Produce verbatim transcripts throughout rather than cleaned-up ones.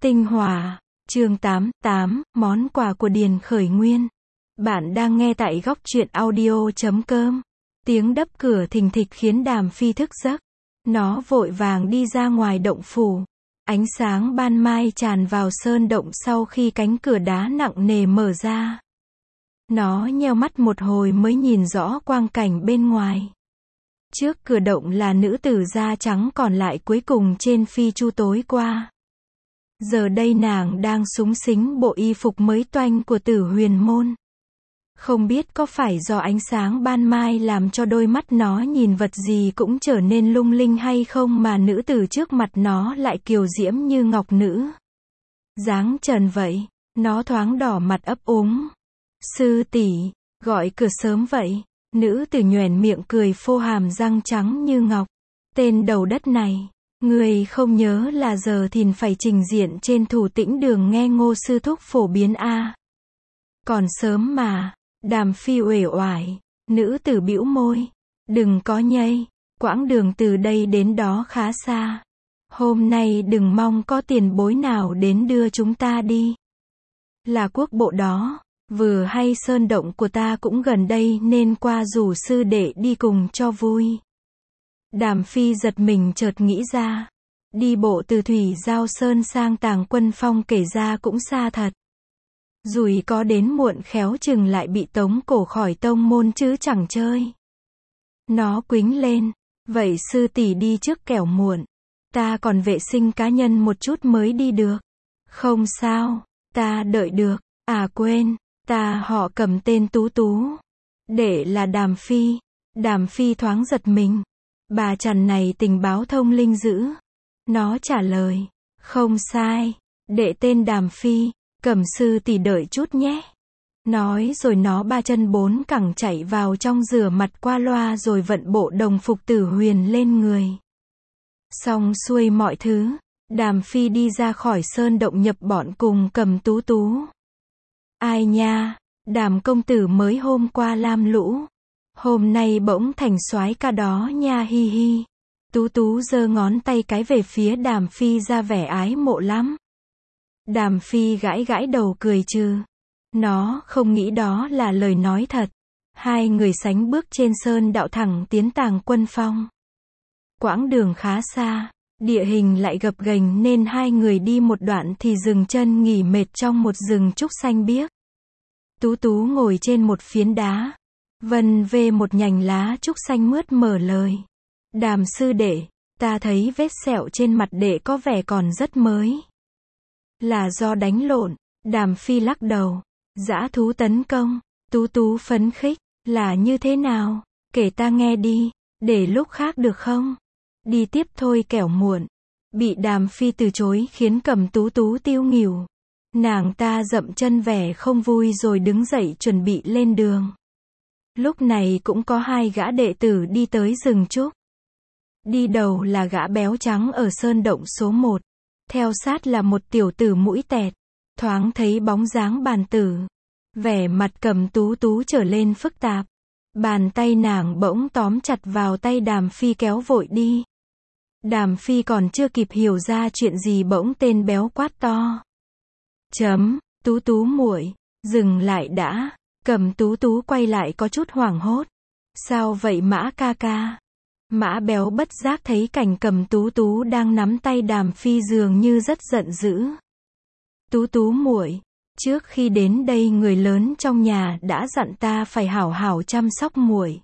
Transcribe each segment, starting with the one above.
Tinh Hòa, chương tám, tám, món quà của Điền Khởi Nguyên. Bạn đang nghe tại góc truyện audio chấm com. Tiếng đập cửa thình thịch khiến Đàm Phi thức giấc. Nó vội vàng đi ra ngoài động phủ. Ánh sáng ban mai tràn vào sơn động sau khi cánh cửa đá nặng nề mở ra. Nó nheo mắt một hồi mới nhìn rõ quang cảnh bên ngoài. Trước cửa động là nữ tử da trắng còn lại cuối cùng trên phi chu tối qua. Giờ đây nàng đang súng xính bộ y phục mới toanh của Tử Huyền Môn. Không biết có phải do ánh sáng ban mai làm cho đôi mắt nó nhìn vật gì cũng trở nên lung linh hay không mà nữ tử trước mặt nó lại kiều diễm như ngọc nữ. Dáng trần vậy, nó thoáng đỏ mặt ấp úng. Sư tỷ, gọi cửa sớm vậy. Nữ tử nhoẻn miệng cười phô hàm răng trắng như ngọc. Tên đầu đất này, người không nhớ là giờ thìn phải trình diện trên Thủ Tĩnh Đường nghe Ngô sư thúc phổ biến a. Còn sớm mà. Đàm Phi uể oải. Nữ tử bĩu môi. Đừng có nhây, quãng đường từ đây đến đó khá xa. Hôm nay đừng mong có tiền bối nào đến đưa chúng ta đi. Là quốc bộ đó. Vừa hay sơn động của ta cũng gần đây nên qua rủ sư đệ đi cùng cho vui. Đàm Phi giật mình chợt nghĩ ra. Đi bộ từ Thủy Giao Sơn sang Tàng Quân Phong kể ra cũng xa thật. Rủi có đến muộn khéo chừng lại bị tống cổ khỏi tông môn chứ chẳng chơi. Nó quính lên. Vậy sư tỷ đi trước kẻo muộn. Ta còn vệ sinh cá nhân một chút mới đi được. Không sao, ta đợi được. À quên. Ta họ Cầm tên Tú Tú. Đệ là Đàm Phi. Đàm Phi thoáng giật mình. Bà Trần này tình báo thông linh dữ. Nó trả lời. Không sai. Đệ tên Đàm Phi. Cẩm sư tỷ đợi chút nhé. Nói rồi nó ba chân bốn cẳng chạy vào trong rửa mặt qua loa rồi vận bộ đồng phục Tử Huyền lên người. Xong xuôi mọi thứ. Đàm Phi đi ra khỏi sơn động nhập bọn cùng Cầm Tú Tú. Ai nha, Đàm công tử mới hôm qua lam lũ. Hôm nay bỗng thành soái ca đó nha hi hi. Tú Tú giơ ngón tay cái về phía Đàm Phi ra vẻ ái mộ lắm. Đàm Phi gãi gãi đầu cười trừ. Nó không nghĩ đó là lời nói thật. Hai người sánh bước trên sơn đạo thẳng tiến Tàng Quân Phong. Quãng đường khá xa, địa hình lại gập ghềnh nên hai người đi một đoạn thì dừng chân nghỉ mệt trong một rừng trúc xanh biếc. Tú Tú ngồi trên một phiến đá, vân vê một nhành lá trúc xanh mướt mở lời. Đàm sư đệ, ta thấy vết sẹo trên mặt đệ có vẻ còn rất mới. Là do đánh lộn. Đàm Phi lắc đầu. Dã thú tấn công. Tú Tú phấn khích. Là như thế nào? Kể ta nghe đi. Để lúc khác được không? Đi tiếp thôi kẻo muộn. Bị Đàm Phi từ chối khiến Cầm Tú Tú tiêu nghỉu. Nàng ta dậm chân vẻ không vui rồi đứng dậy chuẩn bị lên đường. Lúc này cũng có hai gã đệ tử đi tới rừng trúc. Đi đầu là gã béo trắng ở sơn động số một. Theo sát là một tiểu tử mũi tẹt. Thoáng thấy bóng dáng bàn tử. Vẻ mặt Cầm Tú Tú trở lên phức tạp. Bàn tay nàng bỗng tóm chặt vào tay Đàm Phi kéo vội đi. Đàm Phi còn chưa kịp hiểu ra chuyện gì bỗng tên béo quát to. Chấm, Tú Tú muội, dừng lại đã. Cầm Tú Tú quay lại có chút hoảng hốt. Sao vậy Mã ca ca? Mã béo bất giác thấy cảnh Cầm Tú Tú đang nắm tay Đàm Phi dường như rất giận dữ. Tú Tú muội, trước khi đến đây người lớn trong nhà đã dặn ta phải hảo hảo chăm sóc muội.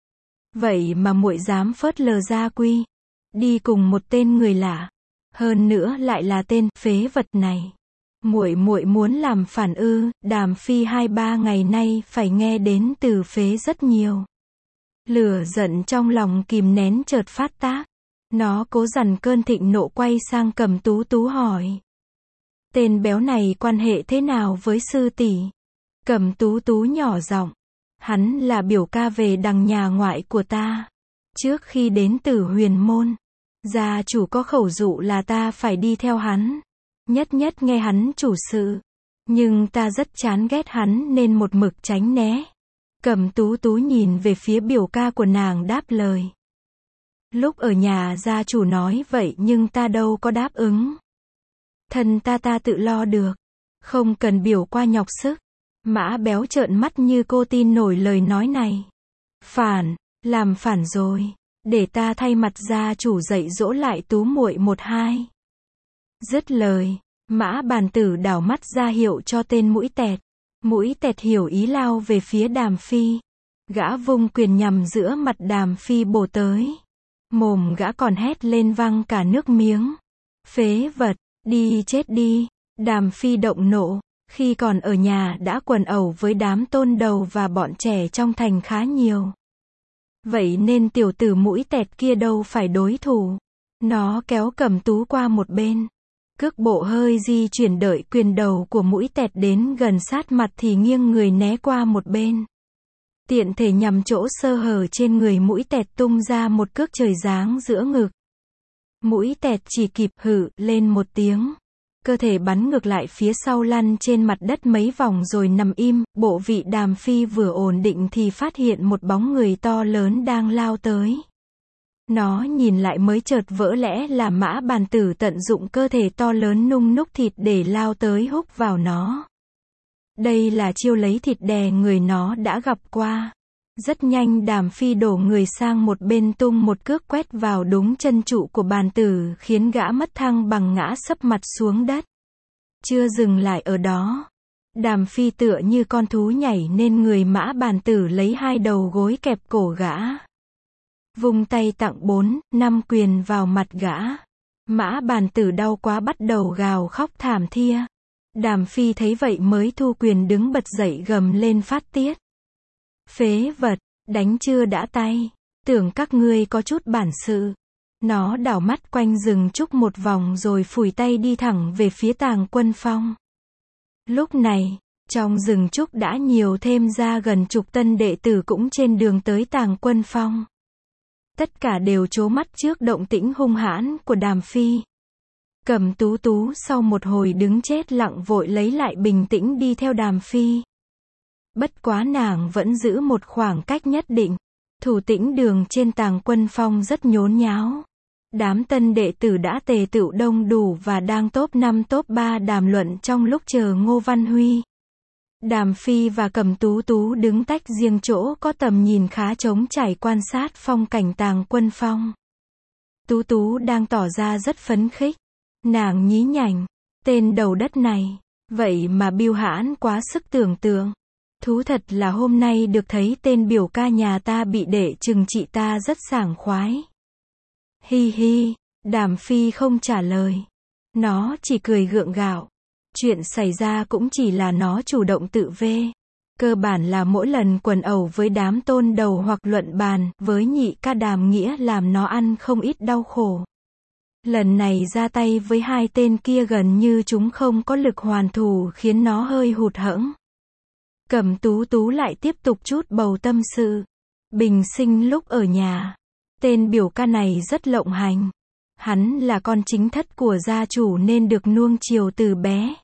Vậy mà muội dám phớt lờ gia quy, đi cùng một tên người lạ, hơn nữa lại là tên phế vật này. Muội muội muốn làm phản ư? Đàm Phi hai ba ngày nay phải nghe đến từ phế rất nhiều. Lửa giận trong lòng kìm nén chợt phát tác. Nó cố dằn cơn thịnh nộ quay sang Cầm Tú Tú hỏi. Tên béo này quan hệ thế nào với sư tỷ? Cầm Tú Tú nhỏ giọng. Hắn là biểu ca về đằng nhà ngoại của ta. Trước khi đến Tử Huyền Môn, gia chủ có khẩu dụ là ta phải đi theo hắn. Nhất nhất nghe hắn chủ sự. Nhưng ta rất chán ghét hắn nên một mực tránh né. Cầm Tú Tú nhìn về phía biểu ca của nàng đáp lời. Lúc ở nhà gia chủ nói vậy nhưng ta đâu có đáp ứng. Thân ta ta tự lo được. Không cần biểu qua nhọc sức. Mã Béo trợn mắt như cô tin nổi lời nói này. Phản, làm phản rồi. Để ta thay mặt gia chủ dạy dỗ lại Tú muội một hai. Dứt lời, Mã Bàn Tử đảo mắt ra hiệu cho tên Mũi Tẹt. Mũi Tẹt hiểu ý lao về phía Đàm Phi. Gã vung quyền nhằm giữa mặt Đàm Phi bổ tới. Mồm gã còn hét lên văng cả nước miếng. Phế vật, đi chết đi. Đàm Phi động nộ, khi còn ở nhà đã quần ẩu với đám tôn đầu và bọn trẻ trong thành khá nhiều. Vậy nên tiểu tử Mũi Tẹt kia đâu phải đối thủ. Nó kéo Cẩm Tú qua một bên. Cước bộ hơi di chuyển, đợi quyền đầu của Mũi Tẹt đến gần sát mặt thì nghiêng người né qua một bên. Tiện thể nhằm chỗ sơ hở trên người Mũi Tẹt tung ra một cước trời giáng giữa ngực. Mũi Tẹt chỉ kịp hử lên một tiếng. Cơ thể bắn ngược lại phía sau, lăn trên mặt đất mấy vòng rồi nằm im. Bộ vị Đàm Phi vừa ổn định thì phát hiện một bóng người to lớn đang lao tới. Nó nhìn lại mới chợt vỡ lẽ là Mã Bàn Tử tận dụng cơ thể to lớn nung núc thịt để lao tới húc vào nó. Đây là chiêu lấy thịt đè người nó đã gặp qua. Rất nhanh Đàm Phi đổ người sang một bên, tung một cước quét vào đúng chân trụ của Bàn Tử, khiến gã mất thăng bằng ngã sấp mặt xuống đất. Chưa dừng lại ở đó. Đàm Phi tựa như con thú nhảy nên người Mã Bàn Tử, lấy hai đầu gối kẹp cổ gã. Vung tay tặng bốn, năm quyền vào mặt gã. Mã Bàn Tử đau quá bắt đầu gào khóc thảm thia. Đàm Phi thấy vậy mới thu quyền đứng bật dậy gầm lên phát tiết. Phế vật, đánh chưa đã tay. Tưởng các ngươi có chút bản sự. Nó đảo mắt quanh rừng trúc một vòng rồi phủi tay đi thẳng về phía Tàng Quân Phong. Lúc này, trong rừng trúc đã nhiều thêm ra gần chục tân đệ tử cũng trên đường tới Tàng Quân Phong. Tất cả đều trố mắt trước động tĩnh hung hãn của Đàm Phi. Cẩm Tú Tú sau một hồi đứng chết lặng vội lấy lại bình tĩnh đi theo Đàm Phi. Bất quá nàng vẫn giữ một khoảng cách nhất định. Thủ tĩnh đường trên Tàng Quân Phong rất nhốn nháo. Đám tân đệ tử đã tề tựu đông đủ và đang top năm top ba đàm luận trong lúc chờ Ngô Văn Huy. Đàm Phi và Cẩm Tú Tú đứng tách riêng chỗ có tầm nhìn khá trống trải quan sát phong cảnh Tàng Quân Phong. Tú Tú đang tỏ ra rất phấn khích. Nàng nhí nhảnh. Tên đầu đất này. Vậy mà bưu hãn quá sức tưởng tượng. Thú thật là hôm nay được thấy tên biểu ca nhà ta bị đệ trừng trị ta rất sảng khoái. Hi hi. Đàm Phi không trả lời. Nó chỉ cười gượng gạo. Chuyện xảy ra cũng chỉ là nó chủ động tự vê. Cơ bản là mỗi lần quần ẩu với đám tôn đầu hoặc luận bàn với nhị ca Đàm Nghĩa làm nó ăn không ít đau khổ. Lần này ra tay với hai tên kia gần như chúng không có lực hoàn thủ, khiến nó hơi hụt hẫng. Cẩm Tú Tú lại tiếp tục chút bầu tâm sự. Bình sinh lúc ở nhà, tên biểu ca này rất lộng hành. Hắn là con chính thất của gia chủ nên được nuông chiều từ bé.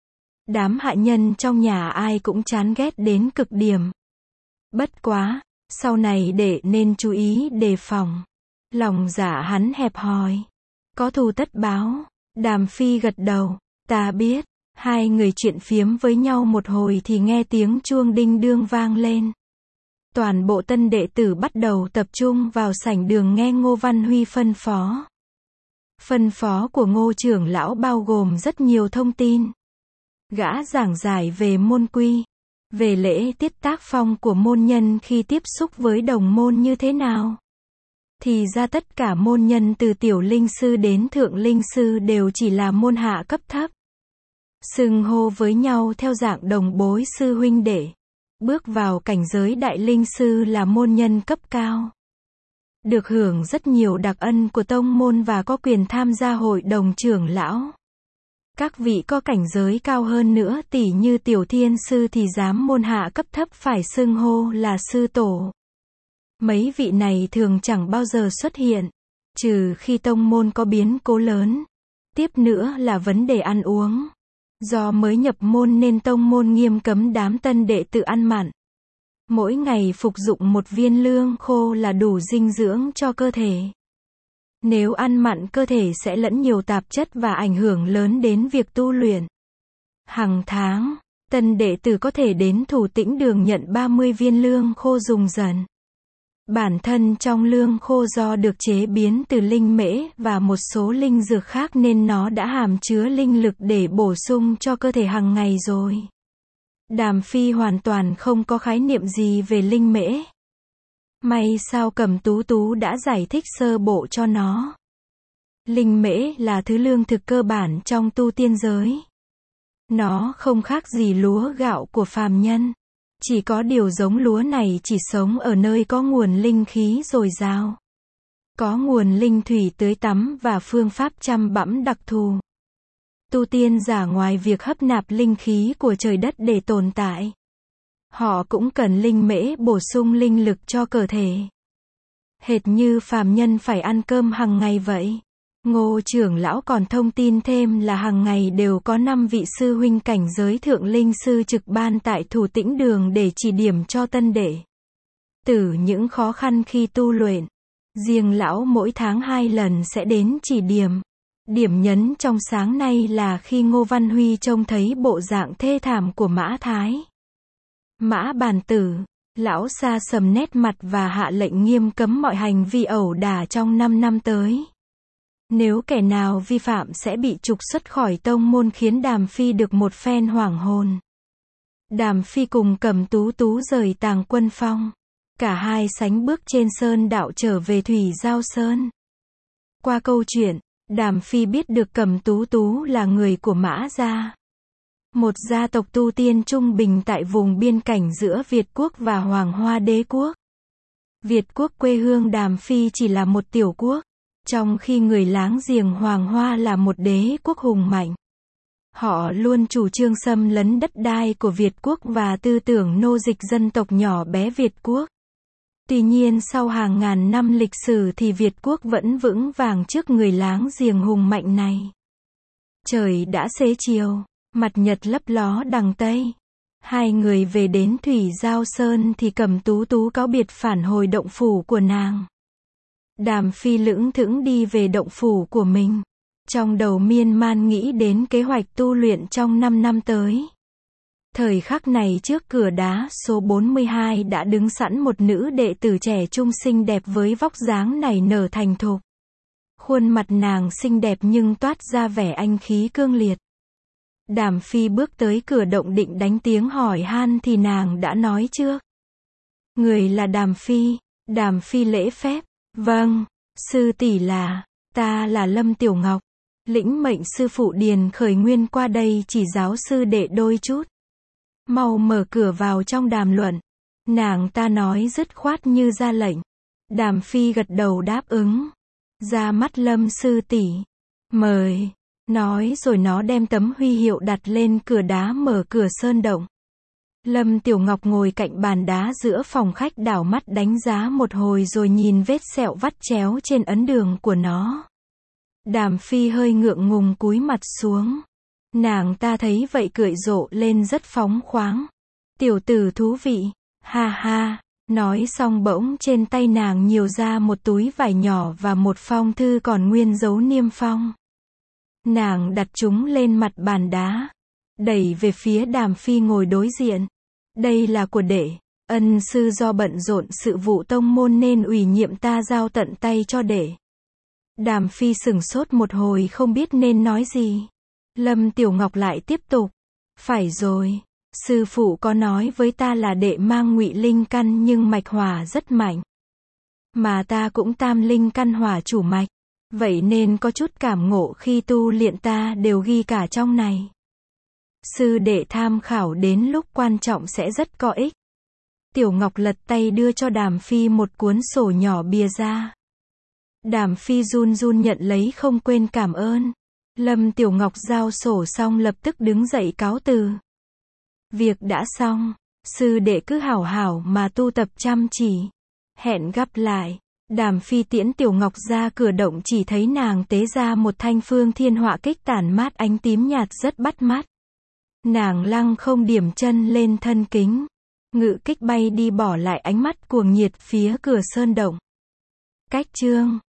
Đám hạ nhân trong nhà ai cũng chán ghét đến cực điểm. Bất quá, sau này đệ nên chú ý đề phòng. Lòng dạ hắn hẹp hòi. Có thù tất báo. Đàm Phi gật đầu. Ta biết. Hai người chuyện phiếm với nhau một hồi thì nghe tiếng chuông đinh đương vang lên. Toàn bộ tân đệ tử bắt đầu tập trung vào sảnh đường nghe Ngô Văn Huy phân phó. Phân phó của Ngô trưởng lão bao gồm rất nhiều thông tin. Gã giảng giải về môn quy, về lễ tiết tác phong của môn nhân khi tiếp xúc với đồng môn như thế nào. Thì ra tất cả môn nhân từ tiểu linh sư đến thượng linh sư đều chỉ là môn hạ cấp thấp. Xưng hô với nhau theo dạng đồng bối sư huynh đệ. Bước vào cảnh giới đại linh sư là môn nhân cấp cao. Được hưởng rất nhiều đặc ân của tông môn và có quyền tham gia hội đồng trưởng lão. Các vị có cảnh giới cao hơn nữa tỉ như tiểu thiên sư thì dám môn hạ cấp thấp phải xưng hô là sư tổ. Mấy vị này thường chẳng bao giờ xuất hiện, trừ khi tông môn có biến cố lớn. Tiếp nữa là vấn đề ăn uống. Do mới nhập môn nên tông môn nghiêm cấm đám tân đệ tử ăn mặn. Mỗi ngày phục dụng một viên lương khô là đủ dinh dưỡng cho cơ thể. Nếu ăn mặn cơ thể sẽ lẫn nhiều tạp chất và ảnh hưởng lớn đến việc tu luyện. Hàng tháng, tân đệ tử có thể đến Thủ Tĩnh Đường nhận ba mươi viên lương khô dùng dần. Bản thân trong lương khô do được chế biến từ linh mễ và một số linh dược khác nên nó đã hàm chứa linh lực để bổ sung cho cơ thể hàng ngày rồi. Đàm Phi hoàn toàn không có khái niệm gì về linh mễ. May sao Cẩm Tú Tú đã giải thích sơ bộ cho nó. Linh mễ là thứ lương thực cơ bản trong tu tiên giới. Nó không khác gì lúa gạo của phàm nhân. Chỉ có điều giống lúa này chỉ sống ở nơi có nguồn linh khí dồi dào. Có nguồn linh thủy tưới tắm và phương pháp chăm bẵm đặc thù. Tu tiên giả ngoài việc hấp nạp linh khí của trời đất để tồn tại, họ cũng cần linh mễ bổ sung linh lực cho cơ thể. Hệt như phàm nhân phải ăn cơm hàng ngày vậy. Ngô trưởng lão còn thông tin thêm là hàng ngày đều có năm vị sư huynh cảnh giới thượng linh sư trực ban tại Thủ Tĩnh Đường để chỉ điểm cho tân đệ tử những khó khăn khi tu luyện. Riêng lão mỗi tháng hai lần sẽ đến chỉ điểm. Điểm nhấn trong sáng nay là khi Ngô Văn Huy trông thấy bộ dạng thê thảm của Mã Thái. Mã Bàn Tử, lão sa sầm nét mặt và hạ lệnh nghiêm cấm mọi hành vi ẩu đả trong năm năm tới. Nếu kẻ nào vi phạm sẽ bị trục xuất khỏi tông môn, khiến Đàm Phi được một phen hoảng hồn. Đàm Phi cùng Cẩm Tú Tú rời Tàng Quân Phong. Cả hai sánh bước trên sơn đạo trở về Thủy Giao Sơn. Qua câu chuyện, Đàm Phi biết được Cẩm Tú Tú là người của Mã gia. Một gia tộc tu tiên trung bình tại vùng biên cảnh giữa Việt Quốc và Hoàng Hoa Đế Quốc. Việt Quốc quê hương Đàm Phi chỉ là một tiểu quốc, trong khi người láng giềng Hoàng Hoa là một đế quốc hùng mạnh. Họ luôn chủ trương xâm lấn đất đai của Việt Quốc và tư tưởng nô dịch dân tộc nhỏ bé Việt Quốc. Tuy nhiên sau hàng ngàn năm lịch sử thì Việt Quốc vẫn vững vàng trước người láng giềng hùng mạnh này. Trời đã xế chiều, mặt nhật lấp ló đằng Tây. Hai người về đến Thủy Giao Sơn thì Cẩm Tú Tú cáo biệt phản hồi động phủ của nàng. Đàm Phi lững thững đi về động phủ của mình. Trong đầu miên man nghĩ đến kế hoạch tu luyện trong năm năm tới. Thời khắc này trước cửa đá số bốn mươi hai đã đứng sẵn một nữ đệ tử trẻ trung xinh đẹp với vóc dáng nảy nở thành thục. Khuôn mặt nàng xinh đẹp nhưng toát ra vẻ anh khí cương liệt. Đàm Phi bước tới cửa động định đánh tiếng hỏi han thì nàng đã nói trước. Người là Đàm Phi. Đàm Phi lễ phép. Vâng, sư tỷ là, ta là Lâm Tiểu Ngọc. Lĩnh mệnh sư phụ Điền Khởi Nguyên qua đây chỉ giáo sư đệ đôi chút. Mau mở cửa vào trong đàm luận. Nàng ta nói dứt khoát như ra lệnh. Đàm Phi gật đầu đáp ứng. Ra mắt Lâm sư tỷ. Mời. Nói rồi nó đem tấm huy hiệu đặt lên cửa đá mở cửa sơn động. Lâm Tiểu Ngọc ngồi cạnh bàn đá giữa phòng khách đảo mắt đánh giá một hồi rồi nhìn vết sẹo vắt chéo trên ấn đường của nó. Đàm Phi hơi ngượng ngùng cúi mặt xuống. Nàng ta thấy vậy cười rộ lên rất phóng khoáng. Tiểu tử thú vị. Ha ha. Nói xong bỗng trên tay nàng nhiều ra một túi vải nhỏ và một phong thư còn nguyên dấu niêm phong. Nàng đặt chúng lên mặt bàn đá. Đẩy về phía Đàm Phi ngồi đối diện. Đây là của đệ. Ân sư do bận rộn sự vụ tông môn nên ủy nhiệm ta giao tận tay cho đệ. Đàm Phi sửng sốt một hồi không biết nên nói gì. Lâm Tiểu Ngọc lại tiếp tục. Phải rồi. Sư phụ có nói với ta là đệ mang ngụy linh căn nhưng mạch hỏa rất mạnh. Mà ta cũng tam linh căn hỏa chủ mạch. Vậy nên có chút cảm ngộ khi tu luyện ta đều ghi cả trong này. Sư đệ tham khảo đến lúc quan trọng sẽ rất có ích. Tiểu Ngọc lật tay đưa cho Đàm Phi một cuốn sổ nhỏ bìa ra. Đàm Phi run run nhận lấy không quên cảm ơn. Lâm Tiểu Ngọc giao sổ xong lập tức đứng dậy cáo từ. Việc đã xong, sư đệ cứ hảo hảo mà tu tập chăm chỉ. Hẹn gặp lại. Đàm Phi tiễn Tiểu Ngọc ra cửa động chỉ thấy nàng tế ra một thanh phương thiên họa kích tản mát ánh tím nhạt rất bắt mắt. Nàng lăng không điểm chân lên thân kính. Ngự kích bay đi bỏ lại ánh mắt cuồng nhiệt phía cửa sơn động. Cách chương